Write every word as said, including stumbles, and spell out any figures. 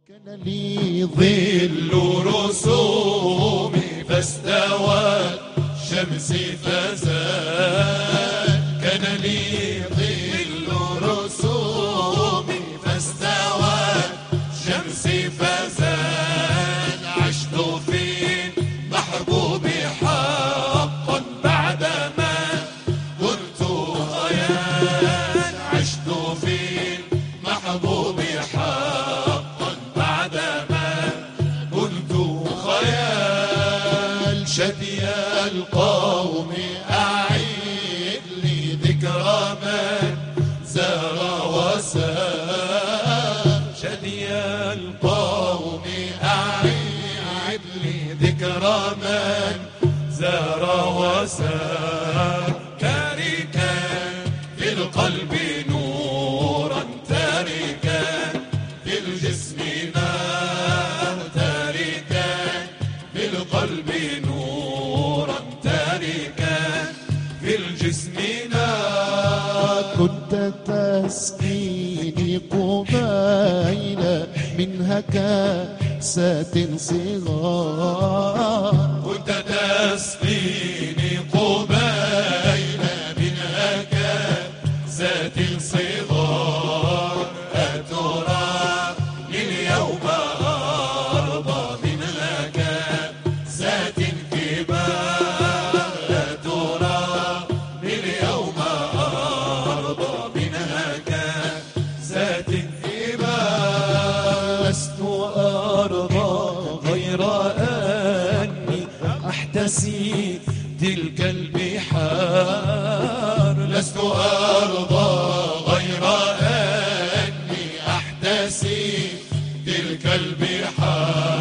كان لي ظل رسومي فاستوت شمسي فزاد. كان لي ظل رسومي فاستوت شمسي فزاد. عشت في محبوبي حقا بعدما كنت خيال. عشت في محبوبي حقا بعدما كنت خيال. شدي القوم أعيد لي ذكرى من زار وسار. شدي القوم أعيد لي ذكرى من زار وسار. تاركا في القلب نورا تاركا في الجسم نار. تاركا في القلب نورا تاركا في الجسم نار. كنت تسقيني قبيل منها كاسات صغار. كنت تسقيني قبيل منها كاسات صغار. أترى لليوم أرضى منها كاسات كبار. أترى لليوم أرضى منها كاسات كبار. لست أرضى غير أني أحتسي تلك البحار. لست أرضى غير أني أحتسي تلك البحار.